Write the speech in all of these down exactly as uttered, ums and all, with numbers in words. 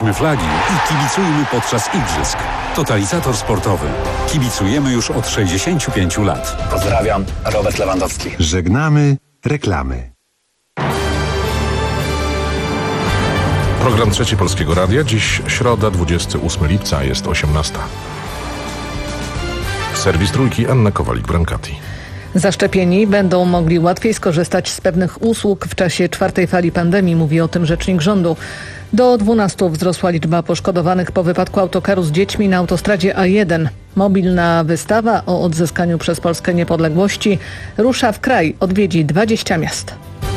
Weźmy flagi i kibicujmy podczas igrzysk. Totalizator sportowy. Kibicujemy już od sześćdziesięciu pięciu lat. Pozdrawiam, Robert Lewandowski. Żegnamy reklamy. Program Trzeci Polskiego Radia. Dziś środa, dwudziestego ósmego lipca, jest osiemnasta. Serwis Trójki, Anna Kowalik-Brankati. Zaszczepieni będą mogli łatwiej skorzystać z pewnych usług w czasie czwartej fali pandemii, mówi o tym rzecznik rządu. Do dwunastu wzrosła liczba poszkodowanych po wypadku autokaru z dziećmi na autostradzie A jeden. Mobilna wystawa o odzyskaniu przez Polskę niepodległości rusza w kraj, odwiedzi dwadzieścia miast.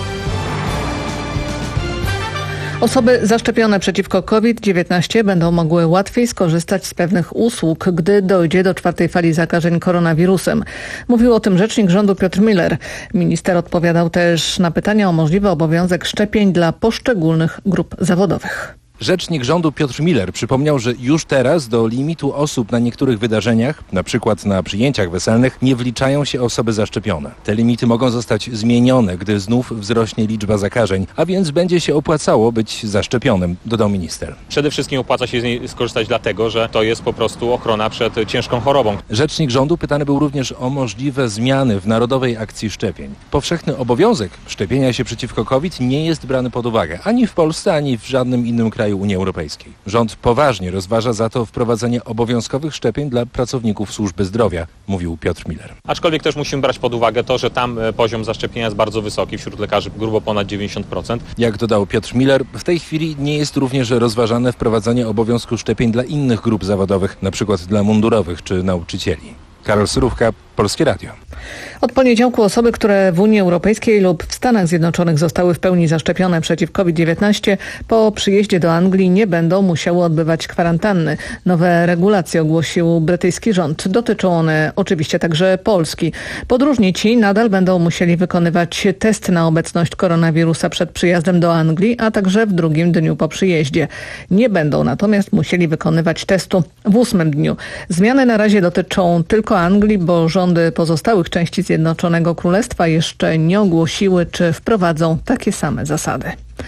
Osoby zaszczepione przeciwko COVID dziewiętnaście będą mogły łatwiej skorzystać z pewnych usług, gdy dojdzie do czwartej fali zakażeń koronawirusem. Mówił o tym rzecznik rządu Piotr Müller. Minister odpowiadał też na pytania o możliwy obowiązek szczepień dla poszczególnych grup zawodowych. Rzecznik rządu Piotr Müller przypomniał, że już teraz do limitu osób na niektórych wydarzeniach, na przykład na przyjęciach weselnych, nie wliczają się osoby zaszczepione. Te limity mogą zostać zmienione, gdy znów wzrośnie liczba zakażeń, a więc będzie się opłacało być zaszczepionym, dodał minister. Przede wszystkim opłaca się z niej skorzystać dlatego, że to jest po prostu ochrona przed ciężką chorobą. Rzecznik rządu pytany był również o możliwe zmiany w Narodowej Akcji Szczepień. Powszechny obowiązek szczepienia się przeciwko COVID nie jest brany pod uwagę ani w Polsce, ani w żadnym innym kraju Unii Europejskiej. Rząd poważnie rozważa za to wprowadzenie obowiązkowych szczepień dla pracowników służby zdrowia, mówił Piotr Müller. Aczkolwiek też musimy brać pod uwagę to, że tam poziom zaszczepienia jest bardzo wysoki, wśród lekarzy grubo ponad dziewięćdziesiąt procent. Jak dodał Piotr Müller, w tej chwili nie jest również rozważane wprowadzenie obowiązku szczepień dla innych grup zawodowych, np. dla mundurowych czy nauczycieli. Karol Surówka, Polskie Radio. Od poniedziałku osoby, które w Unii Europejskiej lub w Stanach Zjednoczonych zostały w pełni zaszczepione przeciw COVID dziewiętnaście, po przyjeździe do Anglii nie będą musiały odbywać kwarantanny. Nowe regulacje ogłosił brytyjski rząd. Dotyczą one oczywiście także Polski. Podróżni ci nadal będą musieli wykonywać test na obecność koronawirusa przed przyjazdem do Anglii, a także w drugim dniu po przyjeździe. Nie będą natomiast musieli wykonywać testu w ósmym dniu. Zmiany na razie dotyczą tylko Anglii, bo rządy pozostałych części Zjednoczonego Królestwa jeszcze nie ogłosiły, czy wprowadzą takie same zasady.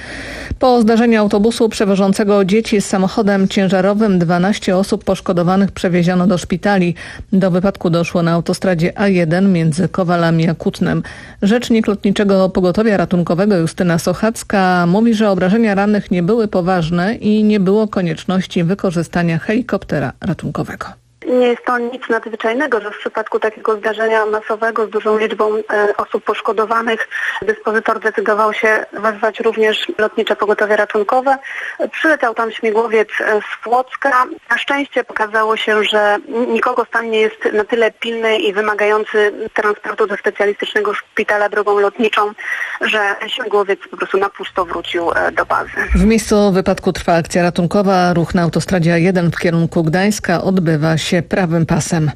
Po zdarzeniu autobusu przewożącego dzieci z samochodem ciężarowym dwanaście osób poszkodowanych przewieziono do szpitali. Do wypadku doszło na autostradzie A jeden między Kowalami a Kutnem. Rzecznik Lotniczego Pogotowia Ratunkowego Justyna Sochacka mówi, że obrażenia rannych nie były poważne i nie było konieczności wykorzystania helikoptera ratunkowego. Nie jest to nic nadzwyczajnego, że w przypadku takiego zdarzenia masowego z dużą liczbą e, osób poszkodowanych dyspozytor decydował się wezwać również Lotnicze Pogotowie Ratunkowe. Przyleciał tam śmigłowiec z Płocka. Na szczęście pokazało się, że nikogo stan nie jest na tyle pilny i wymagający transportu do specjalistycznego szpitala drogą lotniczą, że śmigłowiec po prostu na pusto wrócił do bazy. W miejscu wypadku trwa akcja ratunkowa. Ruch na autostradzie A jeden w kierunku Gdańska odbywa się prawym pasem.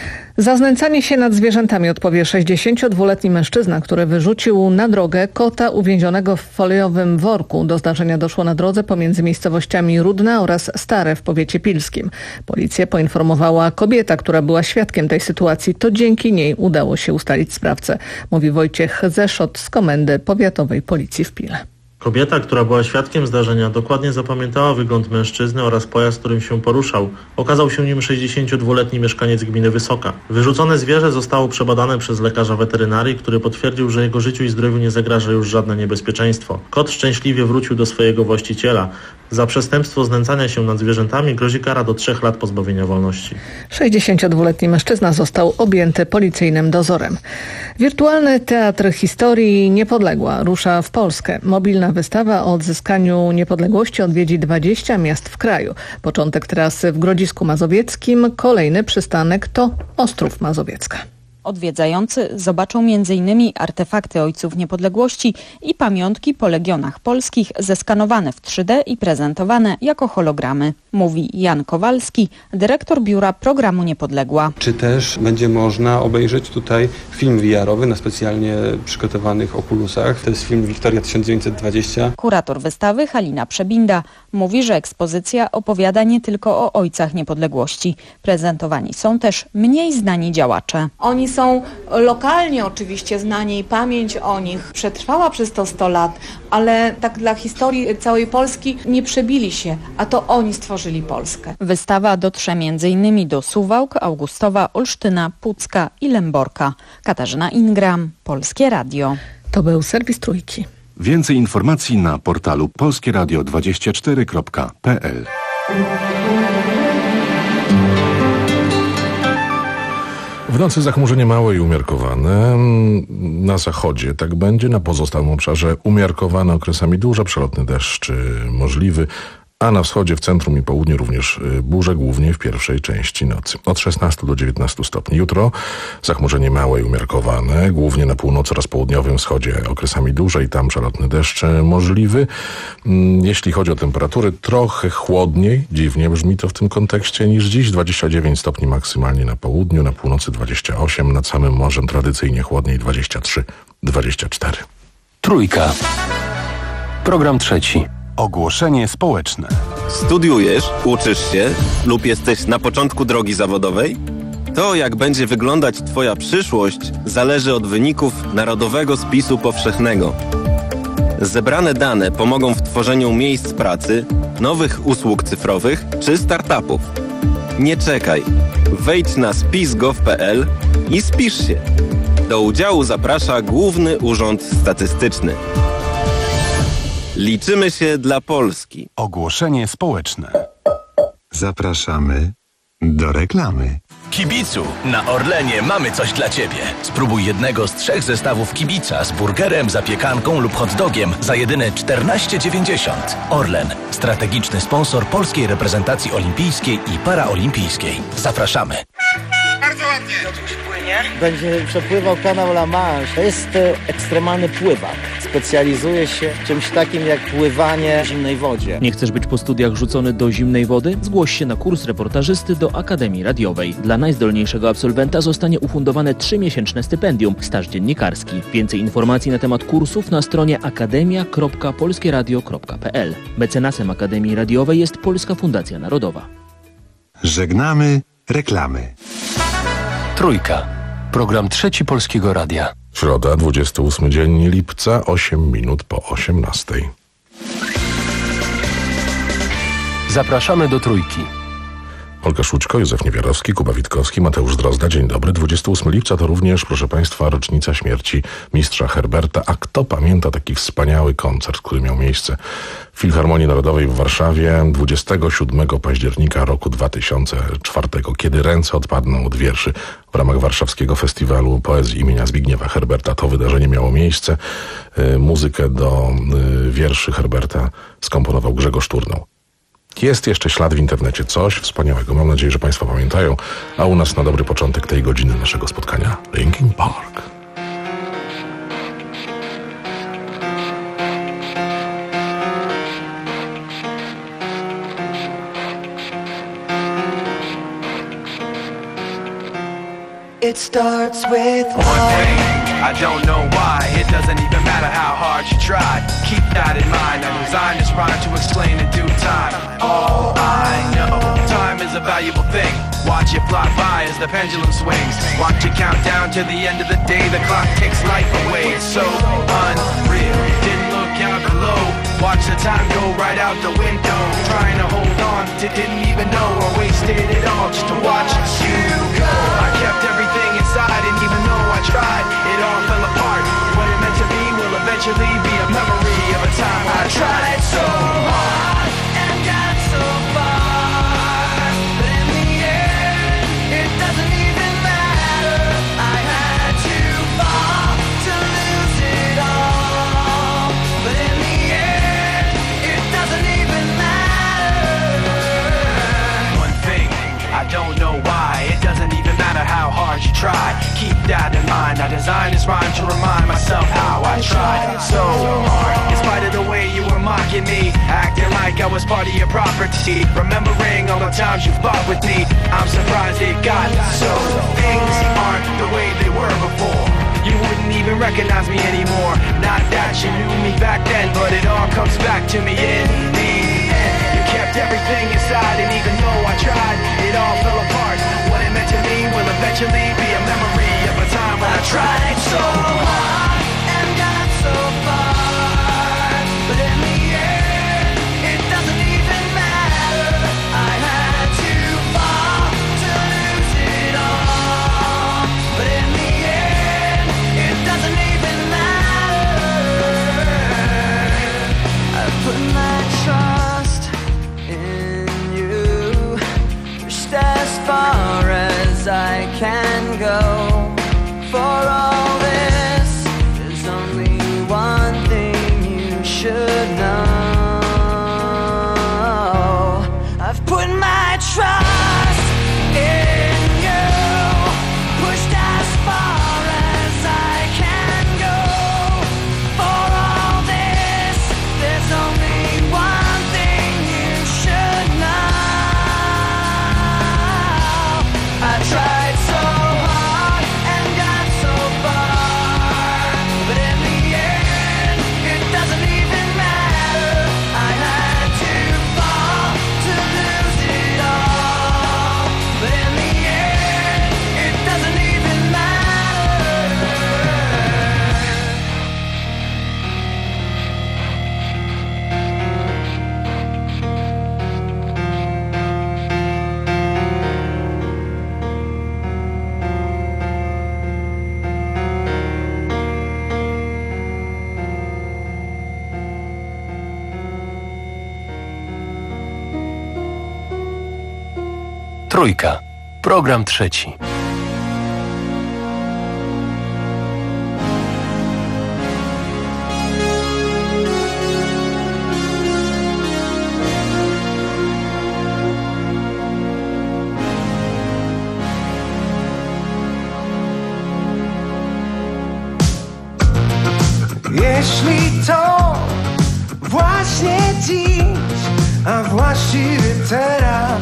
Za znęcanie się nad zwierzętami odpowie sześćdziesięciodwuletni mężczyzna, który wyrzucił na drogę kota uwięzionego w foliowym worku. Do zdarzenia doszło na drodze pomiędzy miejscowościami Rudna oraz Stare w powiecie pilskim. Policję poinformowała kobieta, która była świadkiem tej sytuacji. To dzięki niej udało się ustalić sprawcę, mówi Wojciech Zeszot z Komendy Powiatowej Policji w Pile. Kobieta, która była świadkiem zdarzenia, dokładnie zapamiętała wygląd mężczyzny oraz pojazd, którym się poruszał. Okazał się nim sześćdziesięciodwuletni mieszkaniec gminy Wysoka. Wyrzucone zwierzę zostało przebadane przez lekarza weterynarii, który potwierdził, że jego życiu i zdrowiu nie zagraża już żadne niebezpieczeństwo. Kot szczęśliwie wrócił do swojego właściciela. Za przestępstwo znęcania się nad zwierzętami grozi kara do trzech lat pozbawienia wolności. sześćdziesięciodwuletni mężczyzna został objęty policyjnym dozorem. Wirtualny Teatr Historii Niepodległa rusza w Polskę. Mobilna wystawa o odzyskaniu niepodległości odwiedzi dwadzieścia miast w kraju. Początek trasy w Grodzisku Mazowieckim, kolejny przystanek to Ostrów Mazowiecka. Odwiedzający zobaczą między innymi artefakty ojców niepodległości i pamiątki po legionach polskich zeskanowane w trzy D i prezentowane jako hologramy, mówi Jan Kowalski, dyrektor biura programu Niepodległa. Czy też będzie można obejrzeć tutaj film V R-owy na specjalnie przygotowanych okulusach. To jest film Wiktoria tysiąc dziewięćset dwadzieścia. Kurator wystawy Halina Przebinda Mówi, że ekspozycja opowiada nie tylko o ojcach niepodległości. Prezentowani są też mniej znani działacze. Oni są lokalnie oczywiście znani i pamięć o nich przetrwała przez to sto lat, ale tak dla historii całej Polski nie przebili się, a to oni stworzyli Polskę. Wystawa dotrze między innymi do Suwałk, Augustowa, Olsztyna, Pucka i Lęborka. Katarzyna Ingram, Polskie Radio. To był serwis Trójki. Więcej informacji na portalu polskie radio dwadzieścia cztery kropka p l. W nocy zachmurzenie małe i umiarkowane. Na zachodzie tak będzie, na pozostałym obszarze umiarkowane, okresami duże, przelotny deszcz możliwy, a na wschodzie, w centrum i południu również burze, głównie w pierwszej części nocy. Od szesnastu do dziewiętnastu stopni. Jutro zachmurzenie małe i umiarkowane, głównie na północy oraz południowym wschodzie okresami duże i tam przelotny deszcz możliwy. Jeśli chodzi o temperatury, trochę chłodniej, dziwnie brzmi to w tym kontekście, niż dziś. dwadzieścia dziewięć stopni maksymalnie na południu, na północy dwadzieścia osiem, nad samym morzem tradycyjnie chłodniej dwadzieścia trzy dwadzieścia cztery. Trójka. Program trzeci. Ogłoszenie społeczne. Studiujesz, uczysz się lub jesteś na początku drogi zawodowej? To, jak będzie wyglądać Twoja przyszłość, zależy od wyników Narodowego Spisu Powszechnego. Zebrane dane pomogą w tworzeniu miejsc pracy, nowych usług cyfrowych czy startupów. Nie czekaj. Wejdź na spis kropka gov kropka p l i spisz się. Do udziału zaprasza Główny Urząd Statystyczny. Liczymy się dla Polski. Ogłoszenie społeczne. Zapraszamy do reklamy. Kibicu, na Orlenie mamy coś dla Ciebie. Spróbuj jednego z trzech zestawów kibica z burgerem, zapiekanką lub hot dogiem za jedyne czternaście dziewięćdziesiąt. Orlen, strategiczny sponsor polskiej reprezentacji olimpijskiej i paraolimpijskiej. Zapraszamy. Bardzo ładnie. Będzie przepływał kanał La Manche. To jest ekstremalny pływak. Specjalizuje się w czymś takim jak pływanie w zimnej wodzie. Nie chcesz być po studiach rzucony do zimnej wody? Zgłoś się na kurs reportażysty do Akademii Radiowej. Dla najzdolniejszego absolwenta zostanie ufundowane trzymiesięczne stypendium, staż dziennikarski. Więcej informacji na temat kursów na stronie akademia kropka polskie radio kropka p l. Mecenasem Akademii Radiowej jest Polska Fundacja Narodowa. Żegnamy reklamy. Trójka. Program trzeci Polskiego Radia. Środa, dwudziesty ósmy dzień lipca, osiem minut po osiemnastej. Zapraszamy do Trójki. Olga Szłuczko, Józef Niewiarowski, Kuba Witkowski, Mateusz Drozda. Dzień dobry. dwudziestego ósmego lipca to również, proszę Państwa, rocznica śmierci mistrza Herberta. A kto pamięta taki wspaniały koncert, który miał miejsce w Filharmonii Narodowej w Warszawie dwudziestego siódmego października roku dwa tysiące czwartego, kiedy ręce odpadną od wierszy w ramach warszawskiego festiwalu poezji imienia Zbigniewa Herberta. To wydarzenie miało miejsce. Muzykę do wierszy Herberta skomponował Grzegorz Turnał. Jest jeszcze ślad w internecie, coś wspaniałego. Mam nadzieję, że Państwo pamiętają, a u nas na dobry początek tej godziny naszego spotkania Linkin Park. It starts with one thing, I don't know why. It doesn't even matter how hard you try. Keep that in mind, I designed this rhyme to explain in due time. All I know, time is a valuable thing. Watch it fly by as the pendulum swings. Watch it count down to the end of the day. The clock takes life away, it's so unreal. Didn't look out below, watch the time go right out the window. Trying to hold on to didn't even know or wasted it all just to watch you go. I kept everything inside and even though I tried, it all fell apart. What it meant to be will eventually be a memory of a time I tried so hard and got so far. But in the end, it doesn't even matter. I had to fall to lose it all. But in the end, it doesn't even matter. One thing, I don't know why. It doesn't even matter how hard you try. Keep that in mind. I designed this rhyme to remind myself how I tried so hard. In spite of the way you were mocking me, acting like I was part of your property, remembering all the times you fought with me, I'm surprised it got so. Things aren't the way they were before. You wouldn't even recognize me anymore. Not that you knew me back then, but it all comes back to me in the end. everything inside, and even though I tried, it all fell apart. What it meant to me will eventually be a memory of a time when I tried so hard and got so far, but in the end, it doesn't even matter. I had to fall to lose it all, but in the end, it doesn't even matter. I put my trust in you, pushed as far as I can go. For all this, there's only one thing you should know. I've put my trust in you, pushed as far as I can go. For all this, there's only one thing you should know. I tried so hard and got so far, but in the end, it doesn't even matter. I had to fall to lose it all, but in the end, it doesn't even matter. Trójka. Program trzeci. Jeśli to właśnie dziś, a właściwie teraz,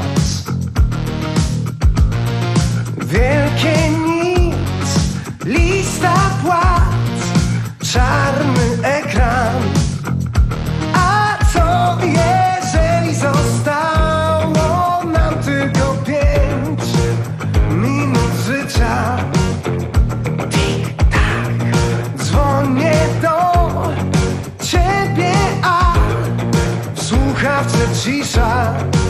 wielkie nic, lista płac, czarny ekran. A co jeżeli zostało nam tylko pięć minut życia? Tik-tak, dzwonię do ciebie, a w słuchawce cisza.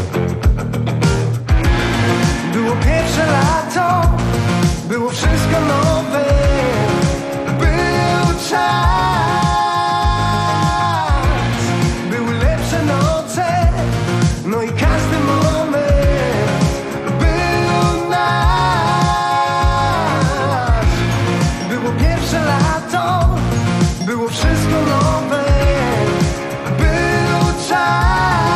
Było pierwsze lato, było wszystko nowe, był czas, były lepsze noce, no i każdy moment był nasz. Było pierwsze lato, było wszystko nowe, był czas.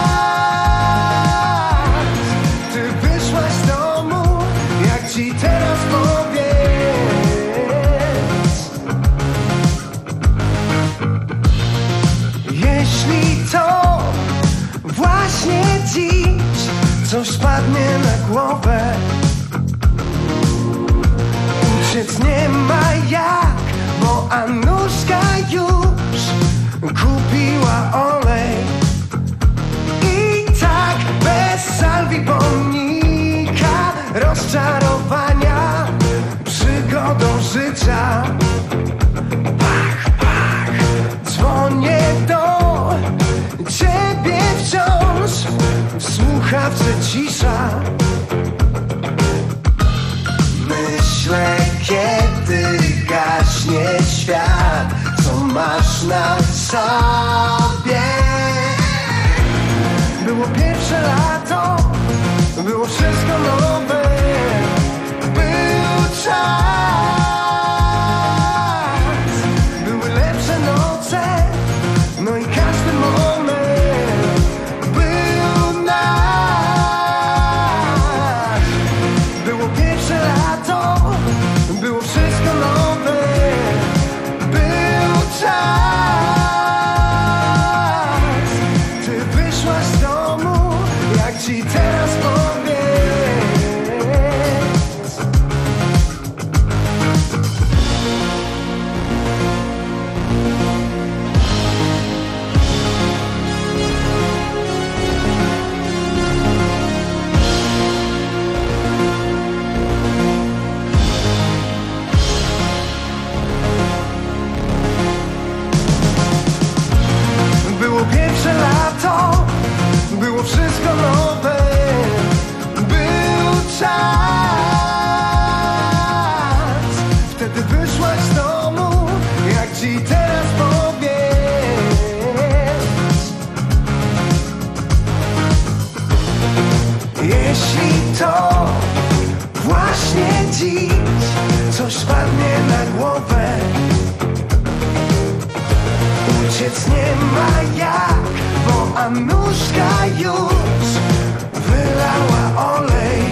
Ty wyszłaś z domu, jak ci teraz powiedz. Jeśli to właśnie dziś coś spadnie na głowę, uciec nie ma jak, bo Anuszka już kupiła olej. I tak bez salwi pomnika, rozczarowania, przygodą życia. Pach, pach, dzwonię do ciebie wciąż, w słuchawce cisza. Myślę, kiedy gaśnie świat, co masz na sobie. Było pierwsze lato, było wszystko nowe, był czas, były lepsze noce, no i każdy moment był nasz. Było pierwsze lato, było wszystko nowe, był czas. Ty wyszłaś z domu, jak ci teraz powiedz. to właśnie dziś coś padnie na głowę. Uciec nie ma jak, bo Anuszka już wylała olej.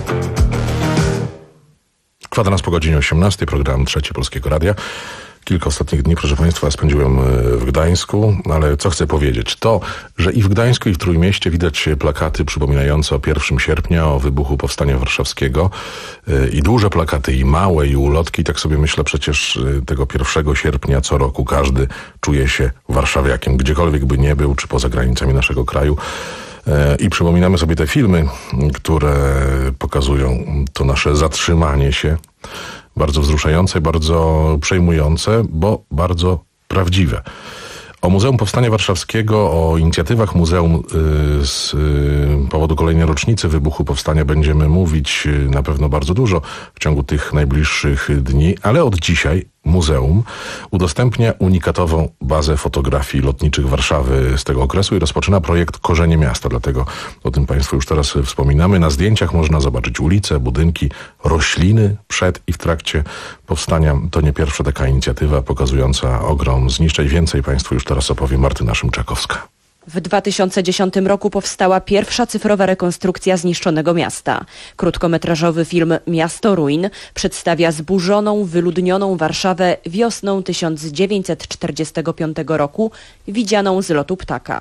Kwadrans po godzinie osiemnastej, program Trzeci Polskiego Radia. Kilka ostatnich dni, proszę Państwa, spędziłem w Gdańsku, ale co chcę powiedzieć? To, że i w Gdańsku, i w Trójmieście widać plakaty przypominające o pierwszego sierpnia, o wybuchu Powstania Warszawskiego. I duże plakaty, i małe, i ulotki. I tak sobie myślę, przecież tego pierwszego sierpnia co roku każdy czuje się warszawiakiem, gdziekolwiek by nie był, czy poza granicami naszego kraju. I przypominamy sobie te filmy, które pokazują to nasze zatrzymanie się. Bardzo wzruszające, bardzo przejmujące, bo bardzo prawdziwe. O Muzeum Powstania Warszawskiego, o inicjatywach muzeum z powodu kolejnej rocznicy wybuchu Powstania będziemy mówić na pewno bardzo dużo w ciągu tych najbliższych dni, ale od dzisiaj muzeum udostępnia unikatową bazę fotografii lotniczych Warszawy z tego okresu i rozpoczyna projekt Korzenie Miasta. Dlatego o tym Państwu już teraz wspominamy. Na zdjęciach można zobaczyć ulice, budynki, rośliny przed i w trakcie powstania. To nie pierwsza taka inicjatywa pokazująca ogrom zniszczeń. Więcej Państwu już teraz opowie Martyna Szymczakowska. W dwa tysiące dziesiątym roku powstała pierwsza cyfrowa rekonstrukcja zniszczonego miasta. Krótkometrażowy film Miasto Ruin przedstawia zburzoną, wyludnioną Warszawę wiosną tysiąc dziewięćset czterdziestego piątego roku, widzianą z lotu ptaka.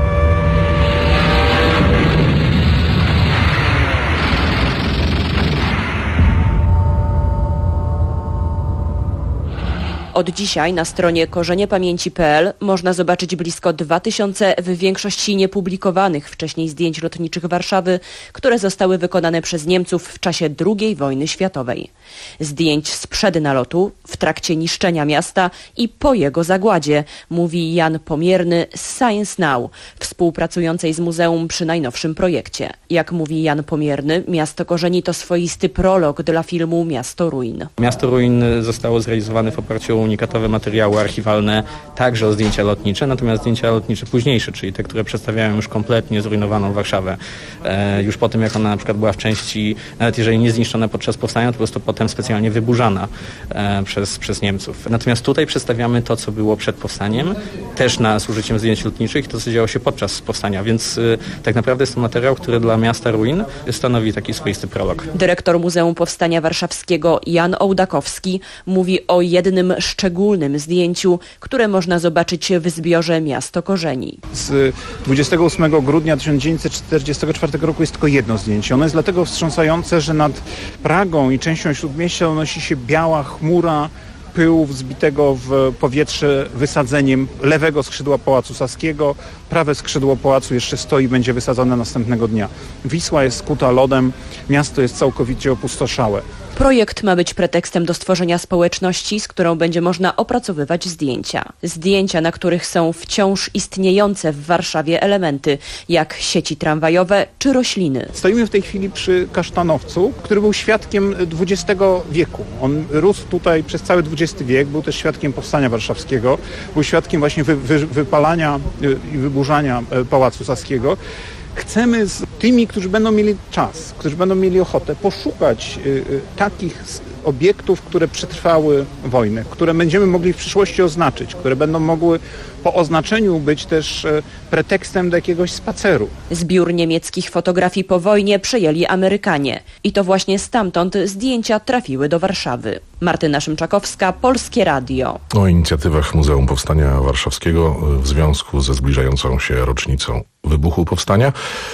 Od dzisiaj na stronie korzenie pamięci kropka pe el można zobaczyć blisko dwa tysiące w większości niepublikowanych wcześniej zdjęć lotniczych Warszawy, które zostały wykonane przez Niemców w czasie drugiej wojny światowej. Zdjęć sprzed nalotu, w trakcie niszczenia miasta i po jego zagładzie, mówi Jan Pomierny z Science Now, współpracującej z muzeum przy najnowszym projekcie. Jak mówi Jan Pomierny, Miasto Korzeni to swoisty prolog dla filmu Miasto Ruin. Miasto Ruin zostało zrealizowane w oparciu o unikatowe materiały archiwalne, także o zdjęcia lotnicze, natomiast zdjęcia lotnicze późniejsze, czyli te, które przedstawiają już kompletnie zrujnowaną Warszawę. E, już po tym, jak ona na przykład była w części, nawet jeżeli nie zniszczona podczas powstania, to po prostu potem specjalnie wyburzana e, przez, przez Niemców. Natomiast tutaj przedstawiamy to, co było przed powstaniem, też na, z użyciem zdjęć lotniczych i to, co działo się podczas powstania, więc e, tak naprawdę jest to materiał, który dla Miasta Ruin stanowi taki swoisty prolog. Dyrektor Muzeum Powstania Warszawskiego Jan Ołdakowski mówi o jednym szczególnym zdjęciu, które można zobaczyć w zbiorze Miasto Korzeni. Z dwudziestego ósmego grudnia tysiąc dziewięćset czterdziestego czwartego roku jest tylko jedno zdjęcie. Ono jest dlatego wstrząsające, że nad Pragą i częścią Śródmieścia unosi się biała chmura pyłu wzbitego w powietrze wysadzeniem lewego skrzydła Pałacu Saskiego. Prawe skrzydło pałacu jeszcze stoi i będzie wysadzone następnego dnia. Wisła jest skuta lodem, miasto jest całkowicie opustoszałe. Projekt ma być pretekstem do stworzenia społeczności, z którą będzie można opracowywać zdjęcia. Zdjęcia, na których są wciąż istniejące w Warszawie elementy, jak sieci tramwajowe czy rośliny. Stoimy w tej chwili przy kasztanowcu, który był świadkiem dwudziestego wieku. On rósł tutaj przez cały dwudziesty wiek, był też świadkiem Powstania Warszawskiego, był świadkiem właśnie wy, wy, wypalania i wyburzania Pałacu Saskiego. Chcemy z tymi, którzy będą mieli czas, którzy będą mieli ochotę, poszukać y, y, takich obiektów, które przetrwały wojnę, które będziemy mogli w przyszłości oznaczyć, które będą mogły po oznaczeniu być też y, pretekstem do jakiegoś spaceru. Zbiór niemieckich fotografii po wojnie przejęli Amerykanie i to właśnie stamtąd zdjęcia trafiły do Warszawy. Martyna Szymczakowska, Polskie Radio. O inicjatywach Muzeum Powstania Warszawskiego w związku ze zbliżającą się rocznicą wybuchu Powstania.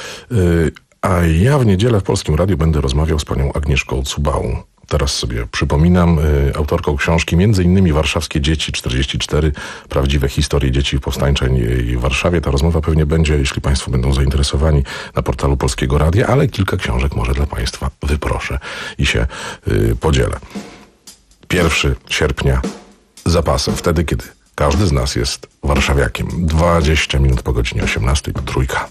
A ja w niedzielę w Polskim Radiu będę rozmawiał z panią Agnieszką Cubałą. Teraz sobie przypominam, autorką książki między innymi Warszawskie Dzieci czterdzieści cztery, prawdziwe historie dzieci w powstańczej Warszawie. Ta rozmowa pewnie będzie, jeśli państwo będą zainteresowani, na portalu Polskiego Radia, ale kilka książek może dla państwa wyproszę i się y, podzielę. pierwszego sierpnia zapasem, wtedy kiedy każdy z nas jest warszawiakiem. dwadzieścia minut po godzinie osiemnastej, trójka.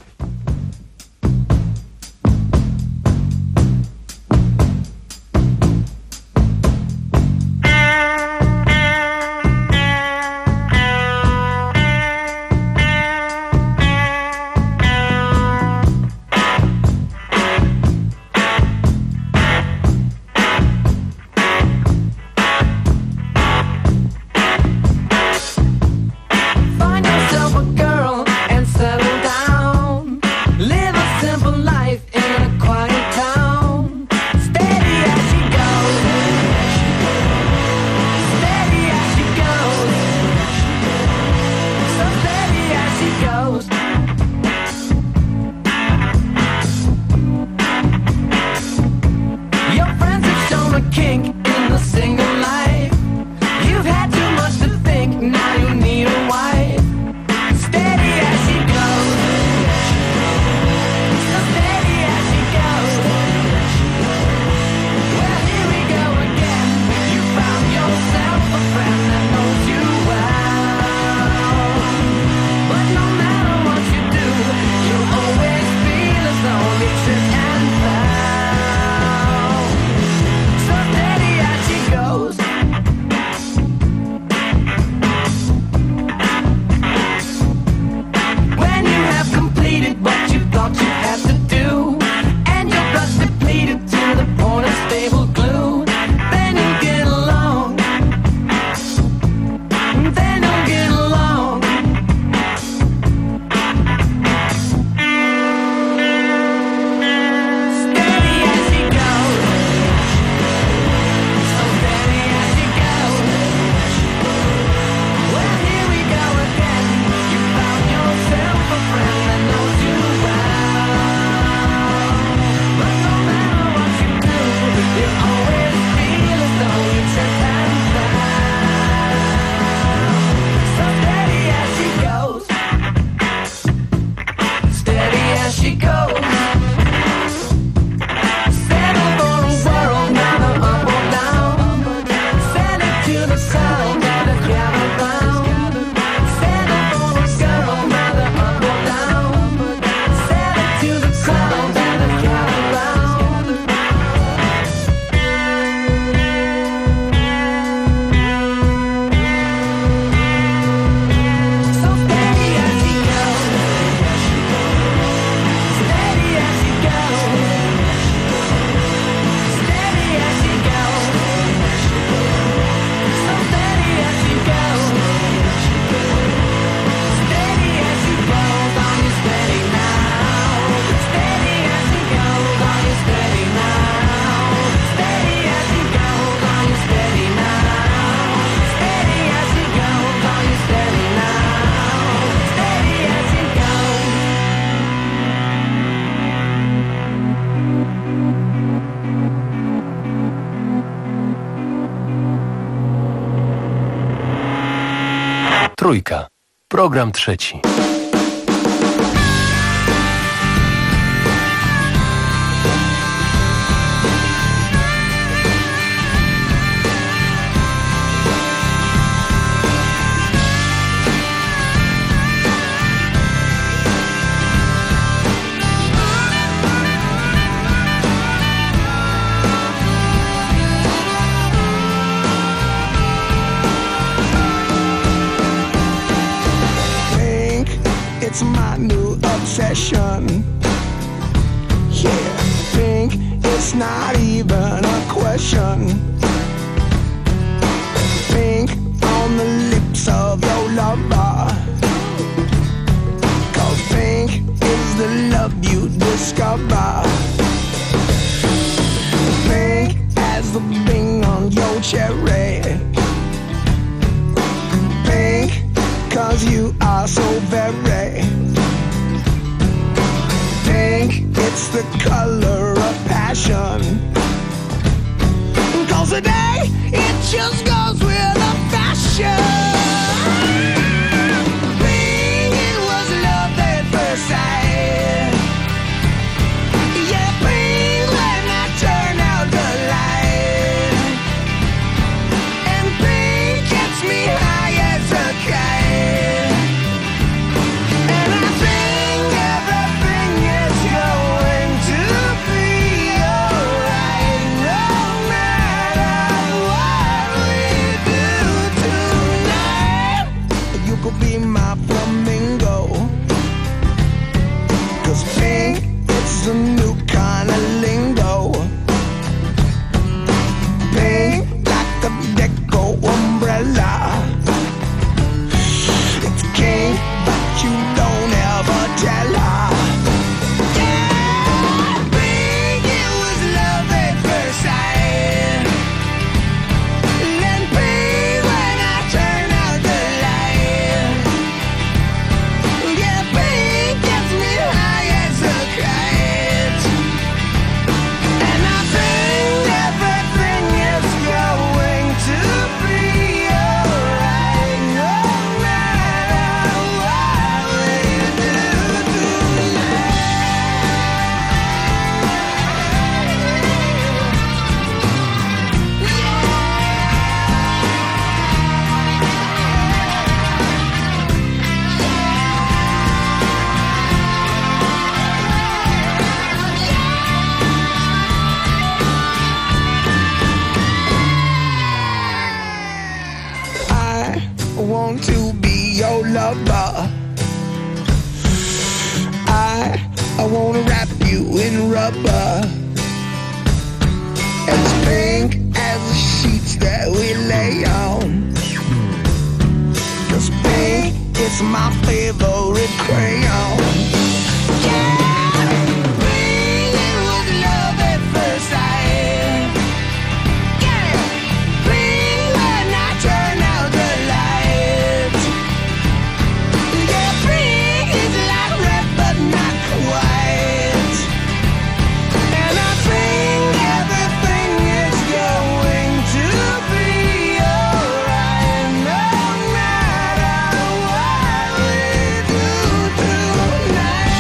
Trójka. Program trzeci. It's my new obsession. Yeah, pink, it's not even a question. Pink on the lips of your lover. Cause pink is the love you discover. Pink as the bing on your cherry. Pink, cause you are so very pink, it's the color of passion. Cause today, it just goes with the fashion. Pink, it was love at first sight. Yeah, pink when I turn out the light. And pink gets me high as a kite. And I think everything is going to be alright, no matter what we do tonight. You could be my flamingo, cause pink, it's a new kind of lingo. Pink, like a deco umbrella. It's king, but you don't ever tell her. Yeah, pink, it was love at first sight. And pink when I turn out the light. Yeah, pink gets me high as a kite. And I think everything is going to be alright, no matter what we do tonight. I want to be your lover. I I want to wrap you in rubber, as pink as the sheets that we lay on. Cause pink is my favorite crayon. Yeah, pink, it was love at first sight. Yeah, pink when I turn out the lights. Yeah, pink is like red but not quite. And I think everything is going to be alright, no matter what we do tonight.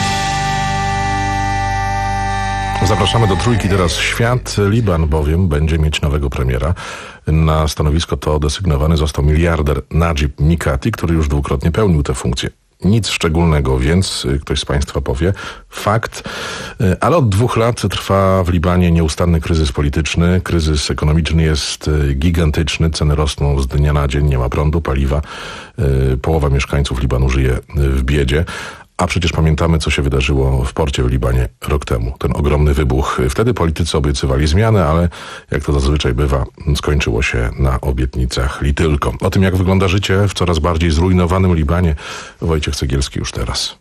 Zapraszamy do Trójki teraz świat. Liban bowiem będzie mieć nowego premiera. Na stanowisko to desygnowany został miliarder Najib Mikati, który już dwukrotnie pełnił tę funkcję. Nic szczególnego, więc ktoś z Państwa powie. Fakt, ale od dwóch lat trwa w Libanie nieustanny kryzys polityczny. Kryzys ekonomiczny jest gigantyczny. Ceny rosną z dnia na dzień. Nie ma prądu, paliwa. Połowa mieszkańców Libanu żyje w biedzie. A przecież pamiętamy, co się wydarzyło w porcie w Libanie rok temu. Ten ogromny wybuch. Wtedy politycy obiecywali zmianę, ale jak to zazwyczaj bywa, skończyło się na obietnicach li tylko. O tym, jak wygląda życie w coraz bardziej zrujnowanym Libanie, Wojciech Cegielski już teraz.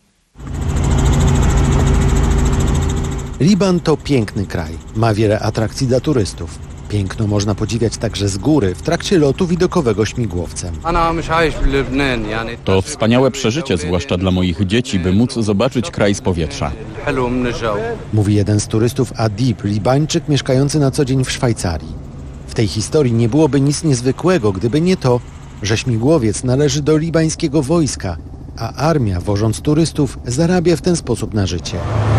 Liban to piękny kraj. Ma wiele atrakcji dla turystów. Piękno można podziwiać także z góry, w trakcie lotu widokowego śmigłowcem. To wspaniałe przeżycie, zwłaszcza dla moich dzieci, by móc zobaczyć kraj z powietrza. Mówi jeden z turystów Adib, Libańczyk mieszkający na co dzień w Szwajcarii. W tej historii nie byłoby nic niezwykłego, gdyby nie to, że śmigłowiec należy do libańskiego wojska, a armia, wożąc turystów, zarabia w ten sposób na życie.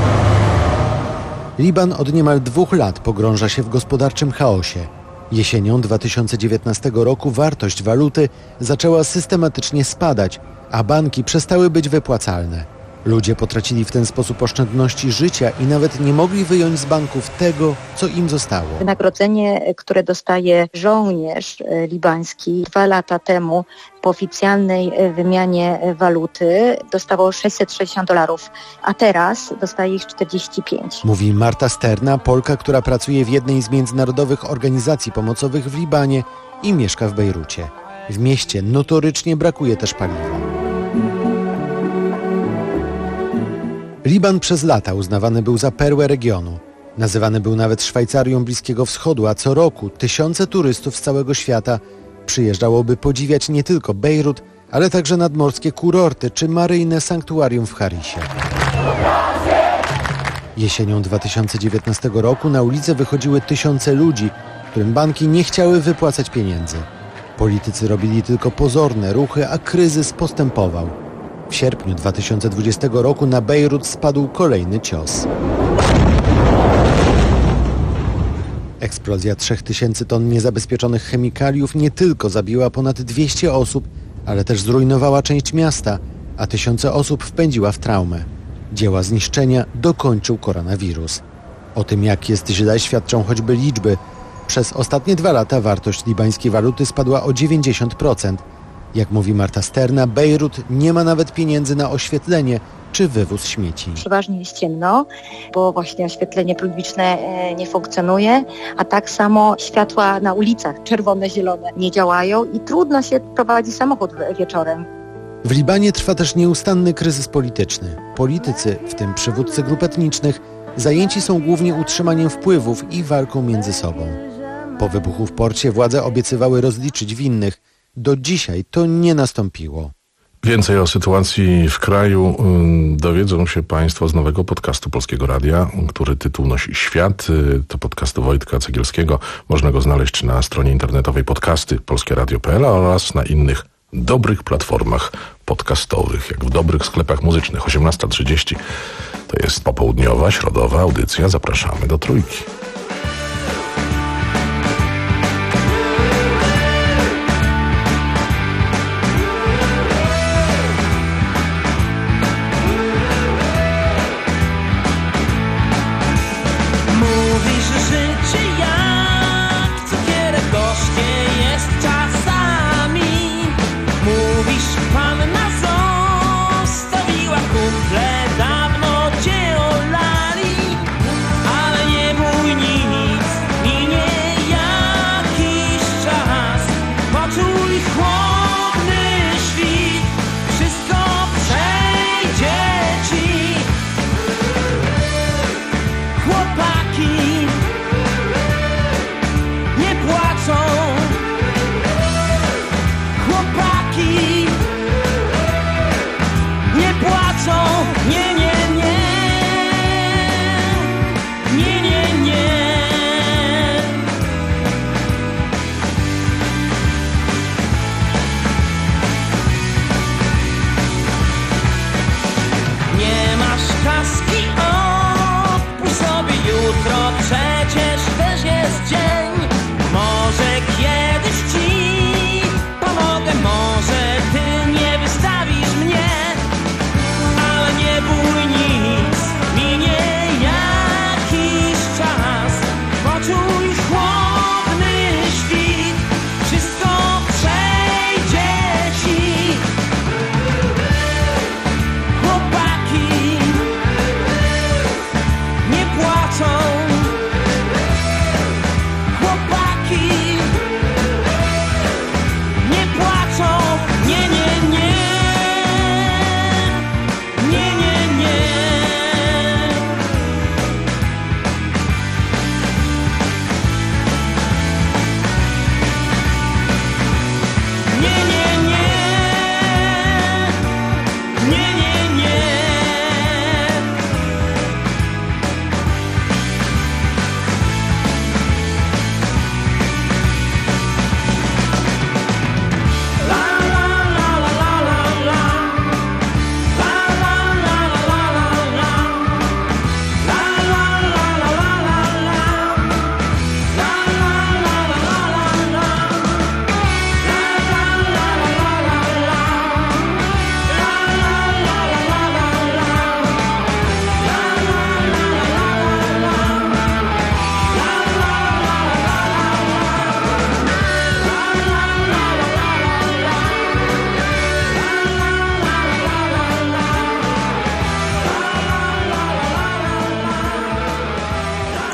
Liban od niemal dwóch lat pogrąża się w gospodarczym chaosie. Jesienią dwa tysiące dziewiętnastego roku wartość waluty zaczęła systematycznie spadać, a banki przestały być wypłacalne. Ludzie potracili w ten sposób oszczędności życia i nawet nie mogli wyjąć z banków tego, co im zostało. Wynagrodzenie, które dostaje żołnierz libański dwa lata temu po oficjalnej wymianie waluty dostało sześćset sześćdziesiąt dolarów, a teraz dostaje ich czterdzieści pięć. Mówi Marta Sterna, Polka, która pracuje w jednej z międzynarodowych organizacji pomocowych w Libanie i mieszka w Bejrucie. W mieście notorycznie brakuje też paliwa. Liban przez lata uznawany był za perłę regionu. Nazywany był nawet Szwajcarią Bliskiego Wschodu, a co roku tysiące turystów z całego świata przyjeżdżałoby podziwiać nie tylko Bejrut, ale także nadmorskie kurorty czy maryjne sanktuarium w Harisie. Jesienią dwa tysiące dziewiętnastego roku na ulicę wychodziły tysiące ludzi, którym banki nie chciały wypłacać pieniędzy. Politycy robili tylko pozorne ruchy, a kryzys postępował. W sierpniu dwa tysiące dwudziestego roku na Bejrut spadł kolejny cios. Eksplozja trzech tysięcy ton niezabezpieczonych chemikaliów nie tylko zabiła ponad dwieście osób, ale też zrujnowała część miasta, a tysiące osób wpędziła w traumę. Dzieła zniszczenia dokończył koronawirus. O tym, jak jest źle, świadczą choćby liczby. Przez ostatnie dwa lata wartość libańskiej waluty spadła o dziewięćdziesiąt procent. Jak mówi Marta Sterna, Bejrut nie ma nawet pieniędzy na oświetlenie czy wywóz śmieci. Przeważnie jest ciemno, bo właśnie oświetlenie publiczne nie funkcjonuje, a tak samo światła na ulicach, czerwone, zielone, nie działają i trudno się prowadzi samochód wieczorem. W Libanie trwa też nieustanny kryzys polityczny. Politycy, w tym przywódcy grup etnicznych, zajęci są głównie utrzymaniem wpływów i walką między sobą. Po wybuchu w porcie władze obiecywały rozliczyć winnych. Do dzisiaj to nie nastąpiło. Więcej o sytuacji w kraju dowiedzą się Państwo z nowego podcastu Polskiego Radia, który tytuł nosi Świat. To podcast Wojtka Cegielskiego. Można go znaleźć na stronie internetowej podcasty polskie radio kropka p l oraz na innych dobrych platformach podcastowych, jak w dobrych sklepach muzycznych. osiemnasta trzydzieści to jest popołudniowa, środowa audycja. Zapraszamy do Trójki.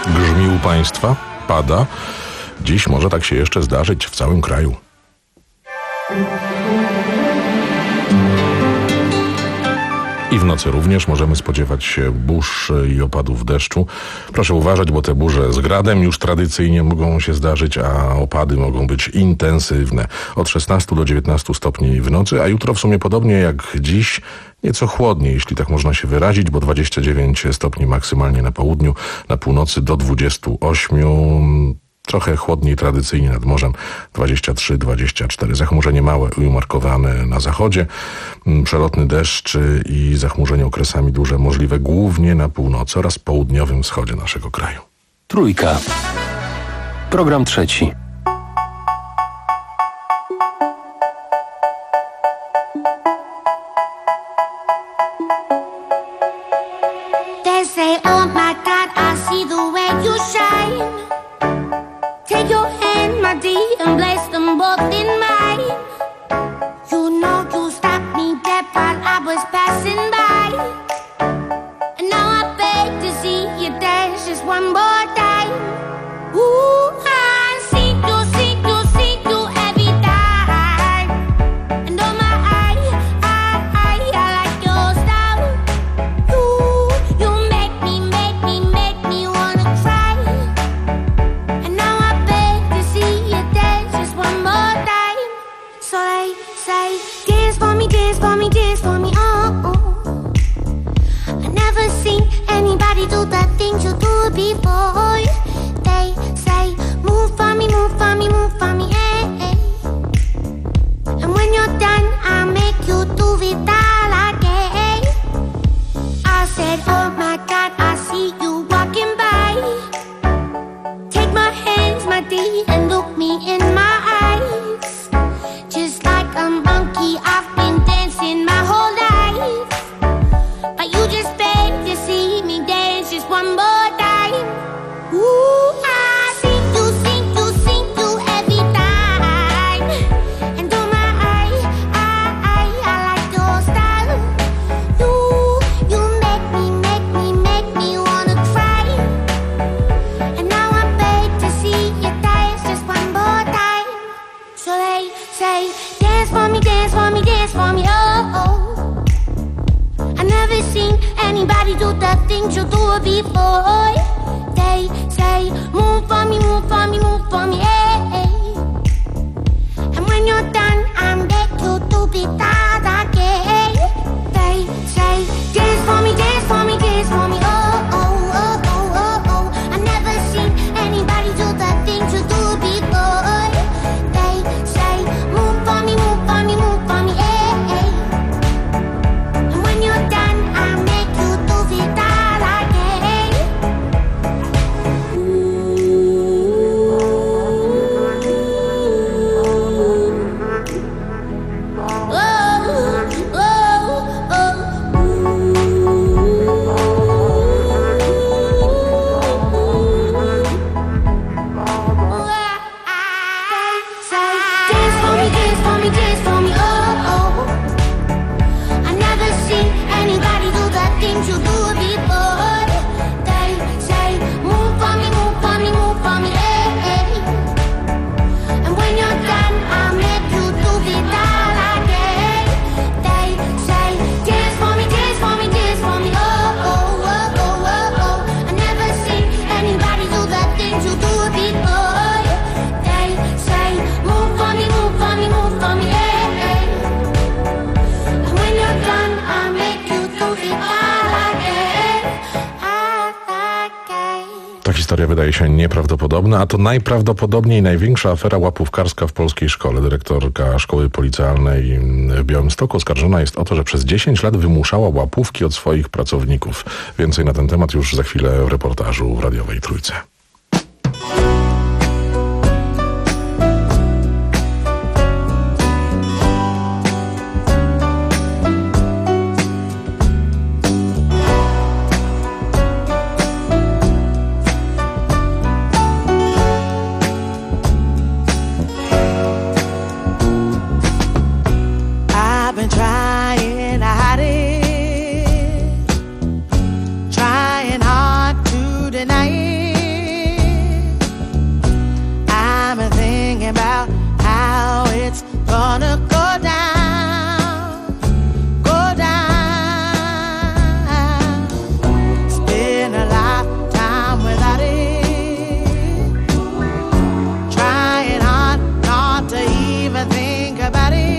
Grzmi u państwa, pada. Dziś może tak się jeszcze zdarzyć w całym kraju. I w nocy również możemy spodziewać się burz i opadów deszczu. Proszę uważać, bo te burze z gradem już tradycyjnie mogą się zdarzyć, a opady mogą być intensywne. Od szesnastu do dziewiętnastu stopni w nocy, a jutro w sumie podobnie jak dziś, nieco chłodniej, jeśli tak można się wyrazić, bo dwadzieścia dziewięć stopni maksymalnie na południu, na północy do dwudziestu ośmiu. Trochę chłodniej tradycyjnie nad morzem, dwadzieścia trzy dwadzieścia cztery. Zachmurzenie małe i umiarkowane na zachodzie. Przelotny deszcz i zachmurzenie okresami duże możliwe głównie na północy oraz południowym wschodzie naszego kraju. Trójka. Program trzeci. They say, oh my God, I see the way you shine. Take your hand, my dear, and place them both in mine. You know you stopped me dead while I was passing by. And now I beg to see you dance just one more time. Ooh, I see you, see you, see you every time. And oh my, I, I, I, I like your style. You, you make me, make me, make me wanna cry. And now I beg to see you dance just one more time. So they say, dance for me, dance for me, dance for me, oh, oh. I never seen anybody do the things you do before. They say, move for me, move for me, move for me, eh, eh. And when you're done, I'll make you do it all again. I said, oh my God, I see you walking by. Take my hands, my dear, and look me in my eyes. Just like a monkey, I've been dancing my whole life. But you just beg to see me dance just one more time. Ooh, I see you, see you, see you every time. And oh my, I, I, I, I like your style. You, you make me, make me, make me wanna cry. And now I beg to see you dance just one more time. So they say, dance for me, dance for me, dance for me, oh, oh. I never seen anybody do the things you do before. They say, move for me, move for me, move for me, eh, eh. And when you're done, I'm back to do it all again. They say, dance for me, dance for me, dance for me, oh, oh, oh, oh, oh, oh. I never seen anybody do the things you do before. They say, move for me, move for me, move for me, eh, eh. And when you're done, I'll make you do it all again. Historia wydaje się nieprawdopodobna, a to najprawdopodobniej największa afera łapówkarska w polskiej szkole. Dyrektorka szkoły policjalnej w Białymstoku oskarżona jest o to, że przez dziesięć lat wymuszała łapówki od swoich pracowników. Więcej na ten temat już za chwilę w reportażu w Radiowej Trójce. Trying hard to deny it. gonna go down, go down. Spend a lifetime without it, trying hard not to even think about it.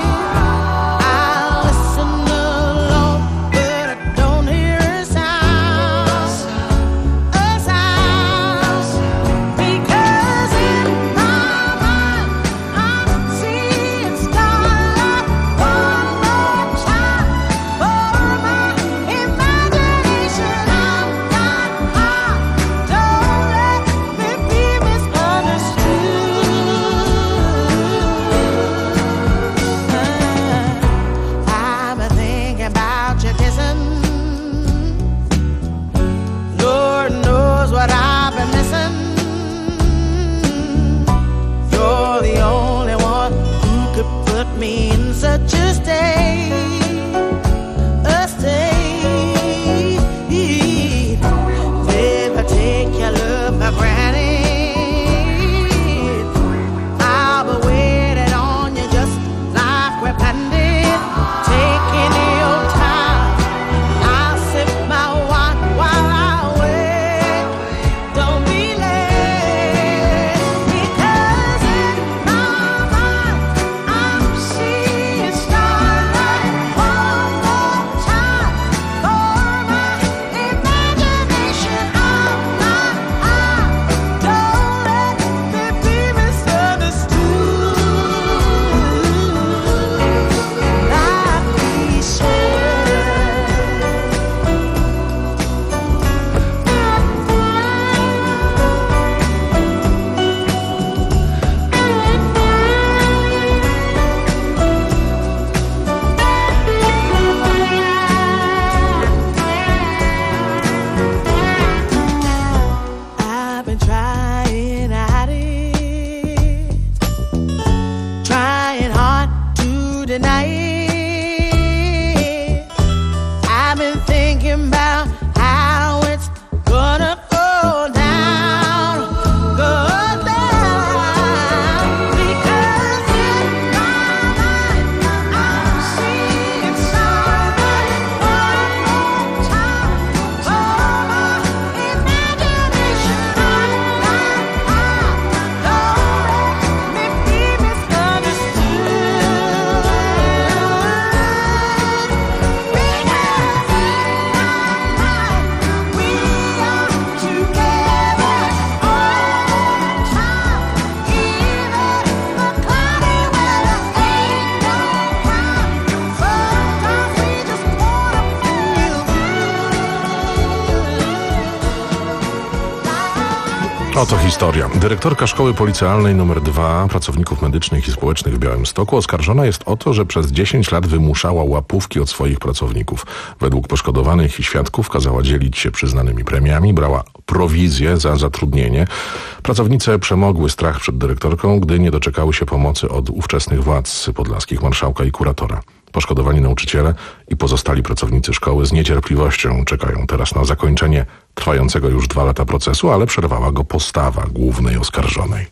Oto historia. Dyrektorka Szkoły Policealnej numer dwa pracowników medycznych i społecznych w Białymstoku oskarżona jest o to, że przez dziesięć lat wymuszała łapówki od swoich pracowników. Według poszkodowanych i świadków kazała dzielić się przyznanymi premiami, brała prowizję za zatrudnienie. Pracownice przemogły strach przed dyrektorką, gdy nie doczekały się pomocy od ówczesnych władz podlaskich, marszałka i kuratora. Poszkodowani nauczyciele i pozostali pracownicy szkoły z niecierpliwością czekają teraz na zakończenie trwającego już dwa lata procesu, ale przerwała go postawa głównej oskarżonej.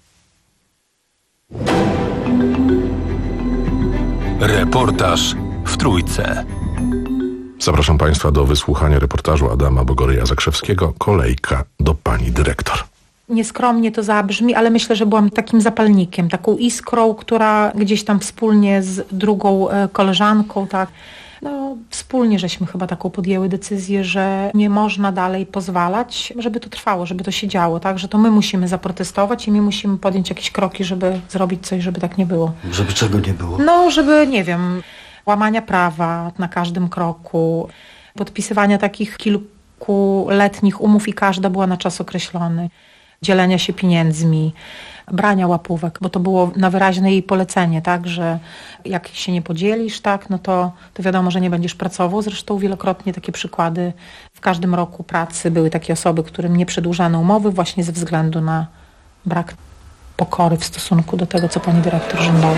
Reportaż w Trójce. Zapraszam Państwa do wysłuchania reportażu Adama Bogoryja-Zakrzewskiego "Kolejka do pani dyrektor". Nieskromnie to zabrzmi, ale myślę, że byłam takim zapalnikiem, taką iskrą, która gdzieś tam wspólnie z drugą koleżanką, tak, no wspólnie żeśmy chyba taką podjęły decyzję, że nie można dalej pozwalać, żeby to trwało, żeby to się działo, tak, że to my musimy zaprotestować i my musimy podjąć jakieś kroki, żeby zrobić coś, żeby tak nie było. Żeby czego nie było? No, żeby, nie wiem, łamania prawa na każdym kroku, podpisywania takich kilkuletnich umów i każda była na czas określony, dzielenia się pieniędzmi, brania łapówek, bo to było na wyraźne jej polecenie, tak, że jak się nie podzielisz, tak, no to, to wiadomo, że nie będziesz pracował. Zresztą wielokrotnie takie przykłady w każdym roku pracy były takie osoby, którym nie przedłużano umowy właśnie ze względu na brak pokory w stosunku do tego, co pani dyrektor żądała.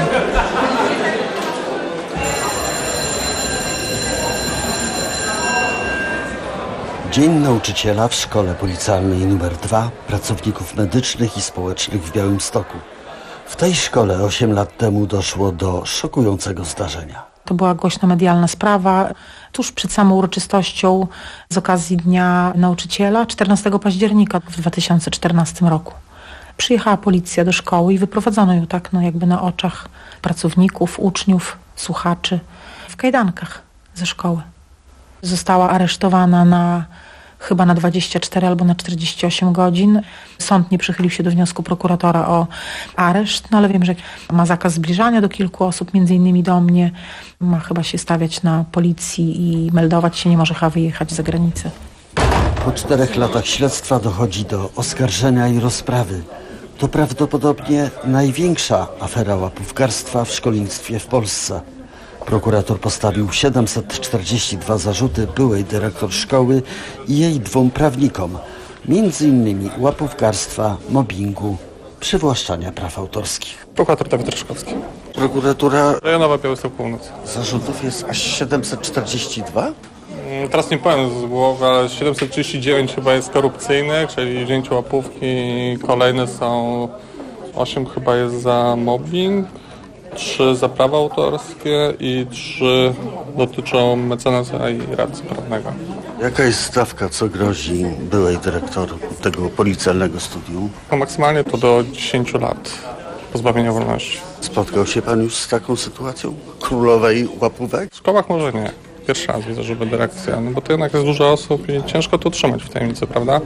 Dzień Nauczyciela w Szkole Policealnej numer dwa pracowników medycznych i społecznych w Białymstoku. W tej szkole osiem lat temu doszło do szokującego zdarzenia. To była głośna medialna sprawa. Tuż przed samą uroczystością z okazji Dnia Nauczyciela, czternastego października w dwa tysiące czternastym roku. Przyjechała policja do szkoły i wyprowadzono ją tak no jakby na oczach pracowników, uczniów, słuchaczy w kajdankach ze szkoły. Została aresztowana na chyba na dwadzieścia cztery albo na czterdzieści osiem godzin. Sąd nie przychylił się do wniosku prokuratora o areszt, no ale wiem, że ma zakaz zbliżania do kilku osób, między innymi do mnie. Ma chyba się stawiać na policji i meldować się, nie może chyba wyjechać za granicę. Po czterech latach śledztwa dochodzi do oskarżenia i rozprawy. To prawdopodobnie największa afera łapówkarstwa w szkolnictwie w Polsce. Prokurator postawił siedemset czterdzieści dwa zarzuty byłej dyrektor szkoły i jej dwóm prawnikom, między innymi łapówkarstwa, mobbingu, przywłaszczania praw autorskich. Prokurator Dawid Ryszkowski. Prokuratura rejonowa Białystok Północ. Zarzutów jest aż siedemset czterdzieści dwa? Teraz nie powiem z głowy, ale siedemset trzydzieści dziewięć chyba jest korupcyjnych, czyli wzięcie łapówki. Kolejne są, osiem chyba jest za mobbing, trzy za prawa autorskie i trzy dotyczą mecenasa i radcy prawnego. Jaka jest stawka, co grozi byłej dyrektor tego policjalnego studium? No maksymalnie to do dziesięciu lat pozbawienia wolności. Spotkał się pan już z taką sytuacją królowej łapówek? W szkołach może nie. Pierwszy raz widzę, żeby dyrekcja, no bo to jednak jest dużo osób i ciężko to utrzymać w tajemnicy, prawda?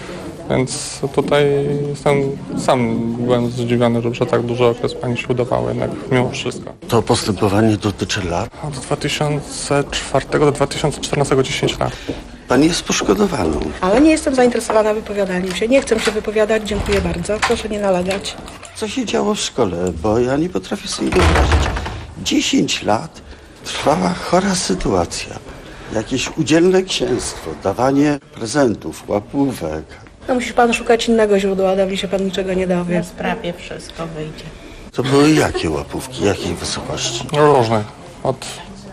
Więc tutaj jestem, sam byłem zdziwiony, że tak duży okres pani się udawało jednak mimo wszystko. To postępowanie dotyczy lat? Od dwa tysiące czwartego do dwa tysiące czternastego dziesięć lat. Pani jest poszkodowaną. Ale nie jestem zainteresowana wypowiadaniem się. Nie chcę się wypowiadać. Dziękuję bardzo. Proszę nie nalegać. Co się działo w szkole? Bo ja nie potrafię sobie wyobrazić. dziesięć lat trwała chora sytuacja. Jakieś udzielne księstwo, dawanie prezentów, łapówek. No musi pan szukać innego źródła, Dawid się pan niczego nie dowie. Na sprawie wszystko wyjdzie. To były jakie łapówki? Jakiej wysokości? Różne. Od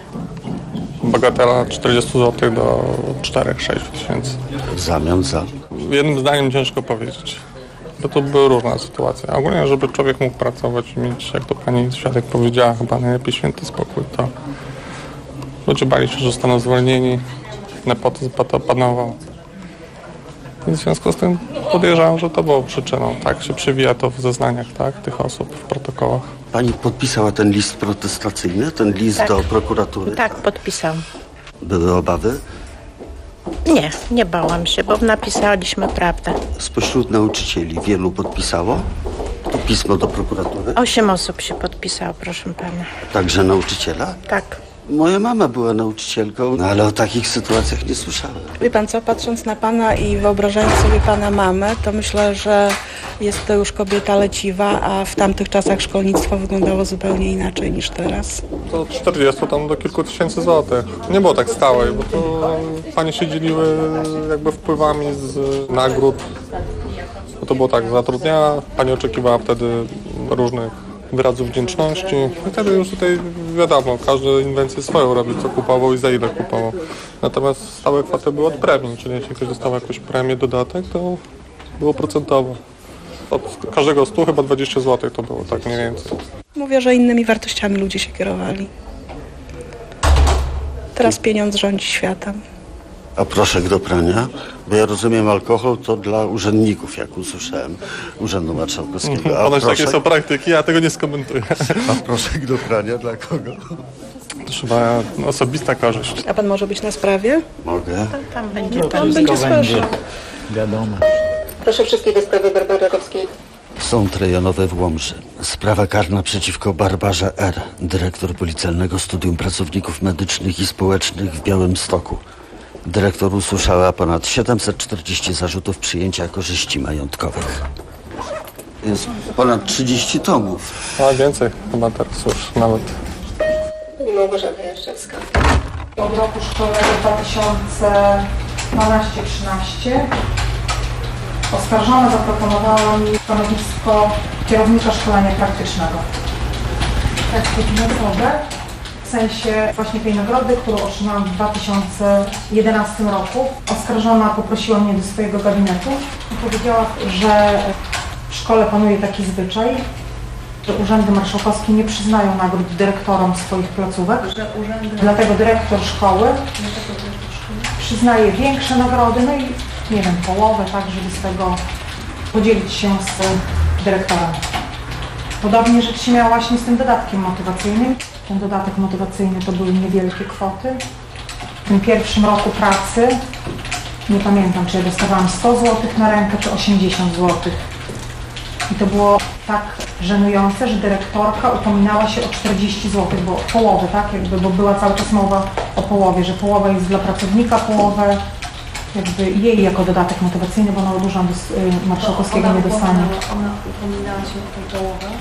bagatela czterdzieści złotych do cztery sześć tysięcy. W zamian za? Jednym zdaniem ciężko powiedzieć. Bo to były różne sytuacje. Ogólnie, żeby człowiek mógł pracować i mieć, jak to pani świadek powiedziała, chyba najlepiej święty spokój, to ludzie bali się, że zostaną zwolnieni, nepotyzm panował. Więc w związku z tym podejrzewam, że to było przyczyną. Tak się przywija to w zeznaniach, tak, tych osób w protokołach. Pani podpisała ten list protestacyjny, ten list tak. do prokuratury? Tak, podpisałam. Były obawy? Nie, nie bałam się, bo napisaliśmy prawdę. Spośród nauczycieli wielu podpisało to pismo do prokuratury? Osiem osób się podpisało, proszę pana. Także nauczyciela? Tak. Moja mama była nauczycielką, no ale o takich sytuacjach nie słyszałem. Wie pan co, patrząc na pana i wyobrażając sobie pana mamę, to myślę, że jest to już kobieta leciwa, a w tamtych czasach szkolnictwo wyglądało zupełnie inaczej niż teraz. To od czterdziestu tam do kilku tysięcy złotych. Nie było tak stałej, bo to panie się dzieliły jakby wpływami z nagród. Bo to było tak, zatrudniała, pani oczekiwała wtedy różnych wyrazów wdzięczności. I wtedy już tutaj wiadomo, każdy inwencję swoją robi, co kupował i za ile kupował. Natomiast stałe kwoty były od premii, czyli jeśli ktoś dostał jakąś premię, dodatek, to było procentowo. Od każdego stu chyba dwadzieścia złotych to było, tak mniej więcej. Mówię, że innymi wartościami ludzie się kierowali. Teraz pieniądz rządzi światem. A proszek do prania? Bo ja rozumiem, alkohol to dla urzędników, jak usłyszałem, Urzędu Marszałkowskiego. A Ponoć proszek? takie są praktyki, ja tego nie skomentuję. A proszek do prania dla kogo? To chyba osobista korzyść. A pan może być na sprawie? Mogę. Tam, tam będzie No, pan będzie słyszał. Wiadomo. Proszę wszystkich do sprawy Barbary Rakowskiej. Sąd rejonowy w Łomży. Sprawa karna przeciwko Barbarze R., dyrektor Policjalnego Studium Pracowników Medycznych i Społecznych w Białymstoku. Dyrektor usłyszała ponad siedemset czterdzieści zarzutów przyjęcia korzyści majątkowych. Jest ponad trzydzieści tomów. A więcej chyba teraz już nawet. Małgorzata Jaszczewska. Od roku szkolnego dwa tysiące dwanaście trzynaście oskarżona zaproponowała mi stanowisko kierownika szkolenia praktycznego. Takie finansowe, w sensie właśnie tej nagrody, którą otrzymałam w dwa tysiące jedenastym roku. Oskarżona poprosiła mnie do swojego gabinetu i powiedziała, że w szkole panuje taki zwyczaj, że urzędy marszałkowskie nie przyznają nagród dyrektorom swoich placówek. Że urzędy... Dlatego dyrektor szkoły przyznaje większe nagrody, no i nie wiem, połowę, tak, żeby z tego podzielić się z dyrektorem. Podobnie rzecz się miała właśnie z tym dodatkiem motywacyjnym. Ten dodatek motywacyjny to były niewielkie kwoty. W tym pierwszym roku pracy, nie pamiętam, czy ja dostawałam sto złotych na rękę, czy osiemdziesiąt złotych. I to było tak żenujące, że dyrektorka upominała się o czterdzieści złotych, bo połowę, tak, jakby, bo była cały czas mowa o połowie, że połowa jest dla pracownika, połowę jakby jej jako dodatek motywacyjny, bo ona od urzędu marszałkowskiego nie dostanie. Ona, ona upominała się o tę połowę.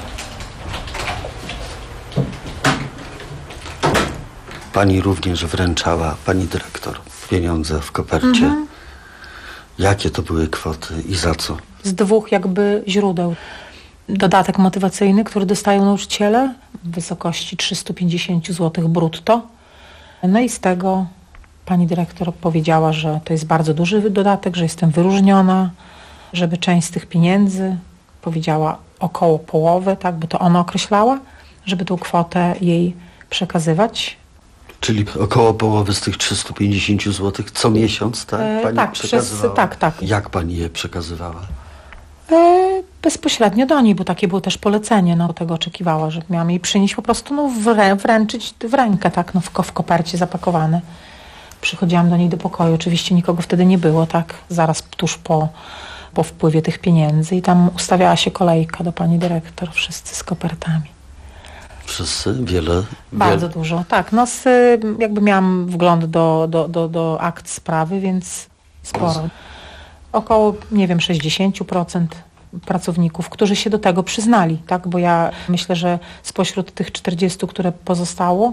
Pani również wręczała, pani dyrektor, pieniądze w kopercie. Mhm. Jakie to były kwoty i za co? Z dwóch jakby źródeł. Dodatek motywacyjny, który dostają nauczyciele w wysokości trzysta pięćdziesiąt złotych brutto. No i z tego pani dyrektor powiedziała, że to jest bardzo duży dodatek, że jestem wyróżniona, żeby część z tych pieniędzy, powiedziała około połowy, tak, bo to ona określała, żeby tą kwotę jej przekazywać. Czyli około połowy z tych trzysta pięćdziesiąt złotych co miesiąc, tak? Pani e, tak, przez, tak, tak. Jak pani je przekazywała? E, bezpośrednio do niej, bo takie było też polecenie, no tego oczekiwała, że miałam jej przynieść po prostu, no wrę, wręczyć w rękę, tak, no w, w kopercie zapakowane. Przychodziłam do niej do pokoju, oczywiście nikogo wtedy nie było, tak, zaraz tuż po, po wpływie tych pieniędzy i tam ustawiała się kolejka do pani dyrektor, wszyscy z kopertami. Wszyscy? Wiele? Bardzo wiele. dużo, tak. No z, jakby miałam wgląd do, do, do, do akt sprawy, więc sporo. Około, nie wiem, sześćdziesiąt procent pracowników, którzy się do tego przyznali, tak? Bo ja myślę, że spośród tych czterdziestu, które pozostało,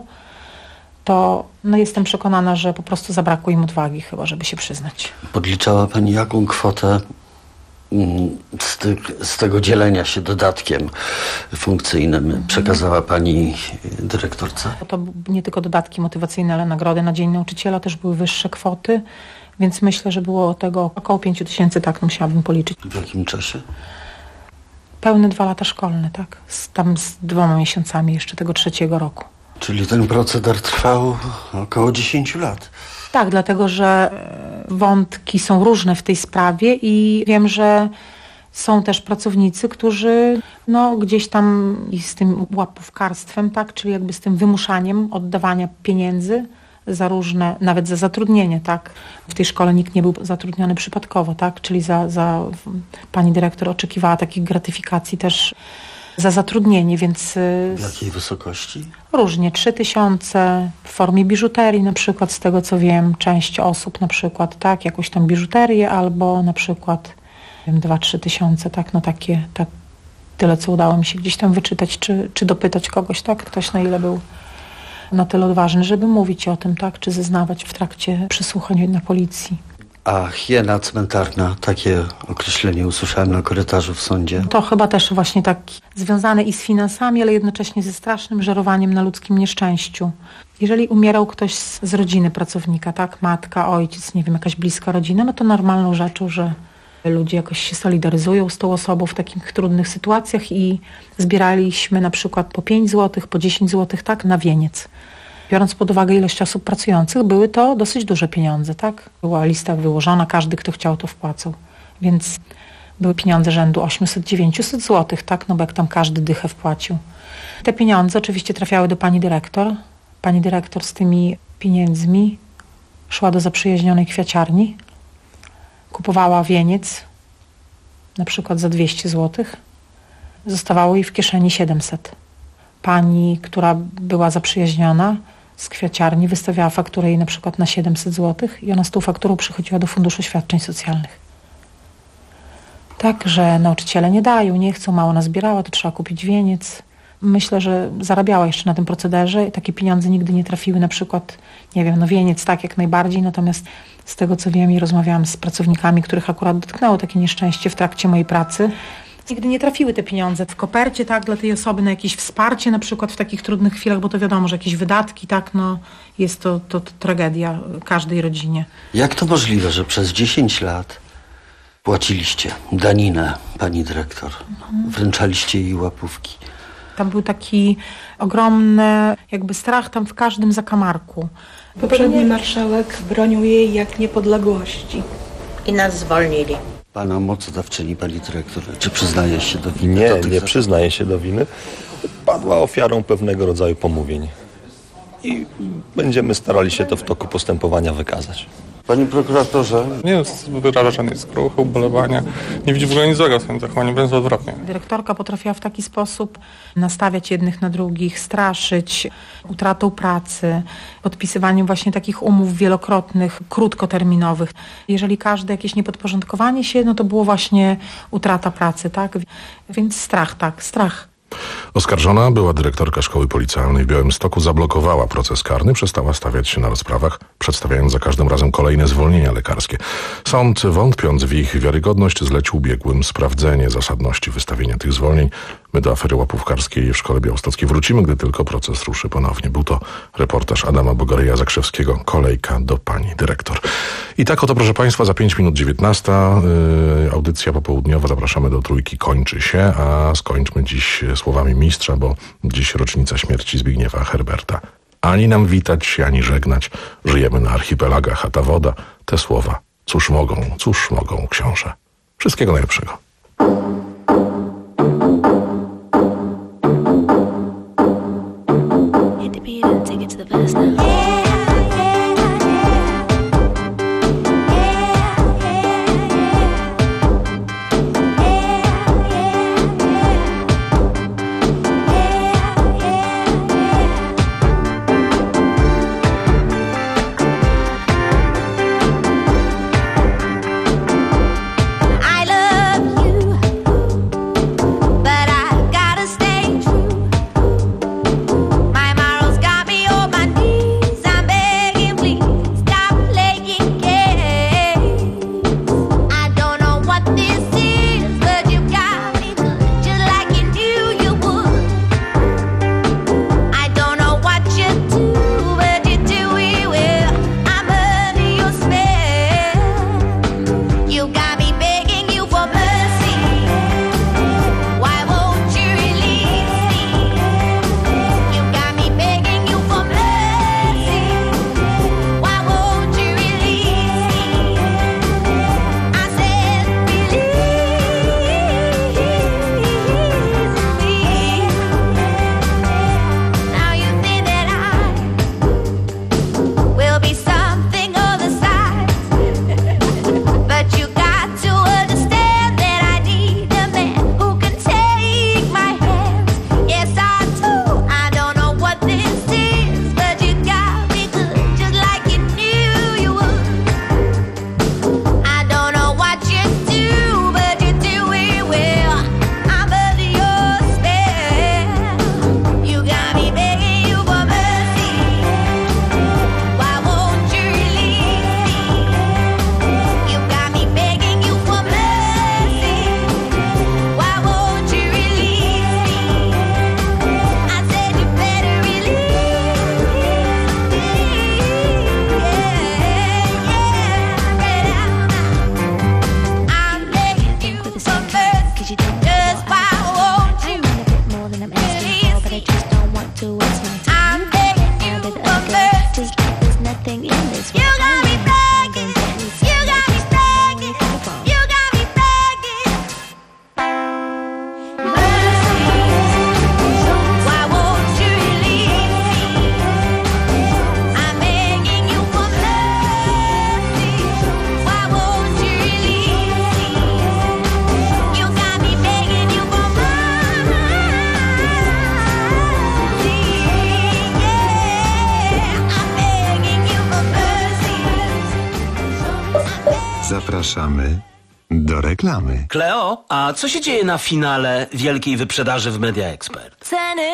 to no jestem przekonana, że po prostu zabrakło im odwagi chyba, żeby się przyznać. Podliczała pani jaką kwotę z, ty, z tego dzielenia się dodatkiem funkcyjnym mhm. przekazała pani dyrektorce? To nie tylko dodatki motywacyjne, ale nagrody na Dzień Nauczyciela też były wyższe kwoty, więc myślę, że było tego około pięć tysięcy, tak, no musiałabym policzyć. W jakim czasie? Pełne dwa lata szkolne, tak, z, tam z dwoma miesiącami jeszcze tego trzeciego roku. Czyli ten proceder trwał około dziesięć lat. Tak, dlatego że wątki są różne w tej sprawie i wiem, że są też pracownicy, którzy no, gdzieś tam i z tym łapówkarstwem, tak, czyli jakby z tym wymuszaniem oddawania pieniędzy za różne, nawet za zatrudnienie, tak. W tej szkole nikt nie był zatrudniony przypadkowo, tak, czyli za, za pani dyrektor oczekiwała takich gratyfikacji też za zatrudnienie, więc... W jakiej wysokości? Różnie, trzy tysiące w formie biżuterii na przykład, z tego co wiem, część osób na przykład, tak, jakąś tam biżuterię albo na przykład dwa, trzy tysiące, tak, no takie, tak, tyle co udało mi się gdzieś tam wyczytać, czy, czy dopytać kogoś, tak, ktoś na ile był na tyle odważny, żeby mówić o tym, tak, czy zeznawać w trakcie przesłuchań na policji. A hiena cmentarna, takie określenie usłyszałem na korytarzu w sądzie. To chyba też właśnie tak związane i z finansami, ale jednocześnie ze strasznym żerowaniem na ludzkim nieszczęściu. Jeżeli umierał ktoś z, z rodziny pracownika, tak, matka, ojciec, nie wiem, jakaś bliska rodzina, no to normalną rzeczą, że ludzie jakoś się solidaryzują z tą osobą w takich trudnych sytuacjach i zbieraliśmy na przykład po pięć złotych, po dziesięć złotych, tak, na wieniec. Biorąc pod uwagę ilość osób pracujących, były to dosyć duże pieniądze, tak? Była lista wyłożona, każdy, kto chciał, to wpłacał. Więc były pieniądze rzędu osiemset dziewięćset złotych, tak? No bo jak tam każdy dychę wpłacił. Te pieniądze oczywiście trafiały do pani dyrektor. Pani dyrektor z tymi pieniędzmi szła do zaprzyjaźnionej kwiaciarni, kupowała wieniec, na przykład za dwieście złotych. Zostawało jej w kieszeni siedemset. Pani, która była zaprzyjaźniona z kwiaciarni, wystawiała fakturę jej na przykład na siedemset złotych i ona z tą fakturą przychodziła do Funduszu Świadczeń Socjalnych. Tak, że nauczyciele nie dają, nie chcą, mało nazbierała, to trzeba kupić wieniec. Myślę, że zarabiała jeszcze na tym procederze i takie pieniądze nigdy nie trafiły, na przykład, nie wiem, no wieniec tak jak najbardziej, natomiast z tego co wiem i rozmawiałam z pracownikami, których akurat dotknęło takie nieszczęście w trakcie mojej pracy, nigdy nie trafiły te pieniądze w kopercie, tak, dla tej osoby na jakieś wsparcie, na przykład w takich trudnych chwilach, bo to wiadomo, że jakieś wydatki, tak, no jest to, to, to tragedia każdej rodzinie. Jak to możliwe, że przez dziesięć lat płaciliście daninę pani dyrektor, mhm. wręczaliście jej łapówki, Tam był taki ogromny jakby strach tam w każdym zakamarku. Poprzedni marszałek bronił jej jak niepodległości. I nas zwolnili. Pana mocodawczyni, pani dyrektor, czy przyznaje się do winy? Nie, do tych nie za... przyznaje się do winy. Padła ofiarą pewnego rodzaju pomówień. I będziemy starali się to w toku postępowania wykazać. Panie prokuratorze? Nie wyraża żadnej skruchy, ubolewania. Nie widzi w ogóle nic złego w swoim zachowaniu, wręcz odwrotnie. Dyrektorka potrafiła w taki sposób nastawiać jednych na drugich, straszyć utratą pracy, podpisywaniem właśnie takich umów wielokrotnych, krótkoterminowych. Jeżeli każde jakieś niepodporządkowanie się, no to było właśnie utrata pracy, tak? Więc strach, tak, strach. Oskarżona, była dyrektorka szkoły policjalnej w Białymstoku, zablokowała proces karny, przestała stawiać się na rozprawach, przedstawiając za każdym razem kolejne zwolnienia lekarskie. Sąd, wątpiąc w ich wiarygodność, zlecił biegłym sprawdzenie zasadności wystawienia tych zwolnień. My do afery łapówkarskiej w szkole białostockiej wrócimy, gdy tylko proces ruszy ponownie. Był to reportaż Adama Bogaryja-Zakrzewskiego. Kolejka do pani dyrektor. I tak oto, proszę państwa, za pięć minut dziewiętnasta yy, audycja popołudniowa, zapraszamy do Trójki, kończy się, a skończmy dziś słowami mistrza, bo dziś rocznica śmierci Zbigniewa Herberta. Ani nam witać się, ani żegnać. Żyjemy na archipelagach, a ta woda, te słowa, cóż mogą, cóż mogą, książę. Wszystkiego najlepszego. Zapraszamy do reklamy. Kleo, a co się dzieje na finale wielkiej wyprzedaży w Media Expert? Ceny,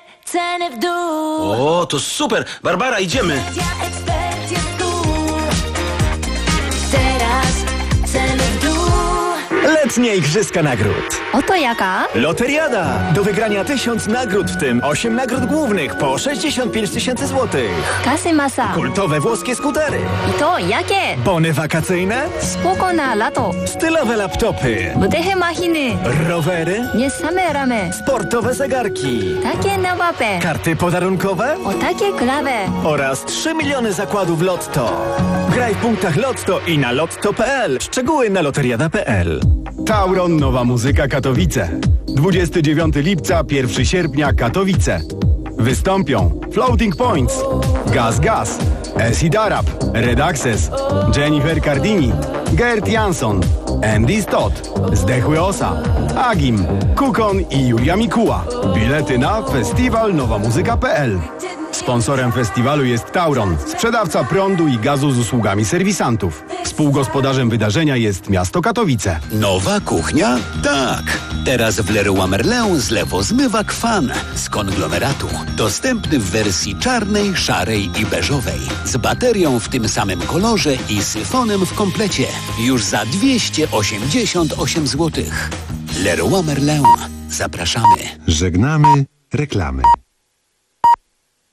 ceny w dół. O, to super! Barbara, idziemy! Media Expert jest cool. Teraz ceny w dół. Letnie Igrzyska Nagród. Oto jaka? Loteriada. Do wygrania tysiąc nagród, w tym osiem nagród głównych po sześćdziesiąt pięć tysięcy złotych. Kasy masa. Kultowe włoskie skutery. I to jakie? Bony wakacyjne. Spoko na lato. Stylowe laptopy. Wdechy machiny. Rowery. Nie same ramy. Sportowe zegarki. Takie nowape. Karty podarunkowe. O takie klawe. Oraz trzy miliony zakładów Lotto. Graj w punktach Lotto i na lotto kropka p l. Szczegóły na loteriada kropka p l. Tauron Nowa Muzyka Katowice. dwudziestego dziewiątego lipca, pierwszego sierpnia Katowice. Wystąpią Floating Points, Gaz Gaz, Acid Arab, Red Access, Jennifer Cardini, Gert Jansson, Andy Stott, Zdechły Osa, Agim, Kukon i Julia Mikuła. Bilety na festiwal nowa muzyka kropka p l. Sponsorem festiwalu jest Tauron, sprzedawca prądu i gazu z usługami serwisantów. Współgospodarzem wydarzenia jest miasto Katowice. Nowa kuchnia? Tak. Teraz w Leroy Merlin zlewozmywak Fan z konglomeratu. Dostępny w wersji czarnej, szarej i beżowej. Z baterią w tym samym kolorze i syfonem w komplecie. Już za dwieście osiemdziesiąt osiem złotych. Leroy Merlin. Zapraszamy. Żegnamy reklamy.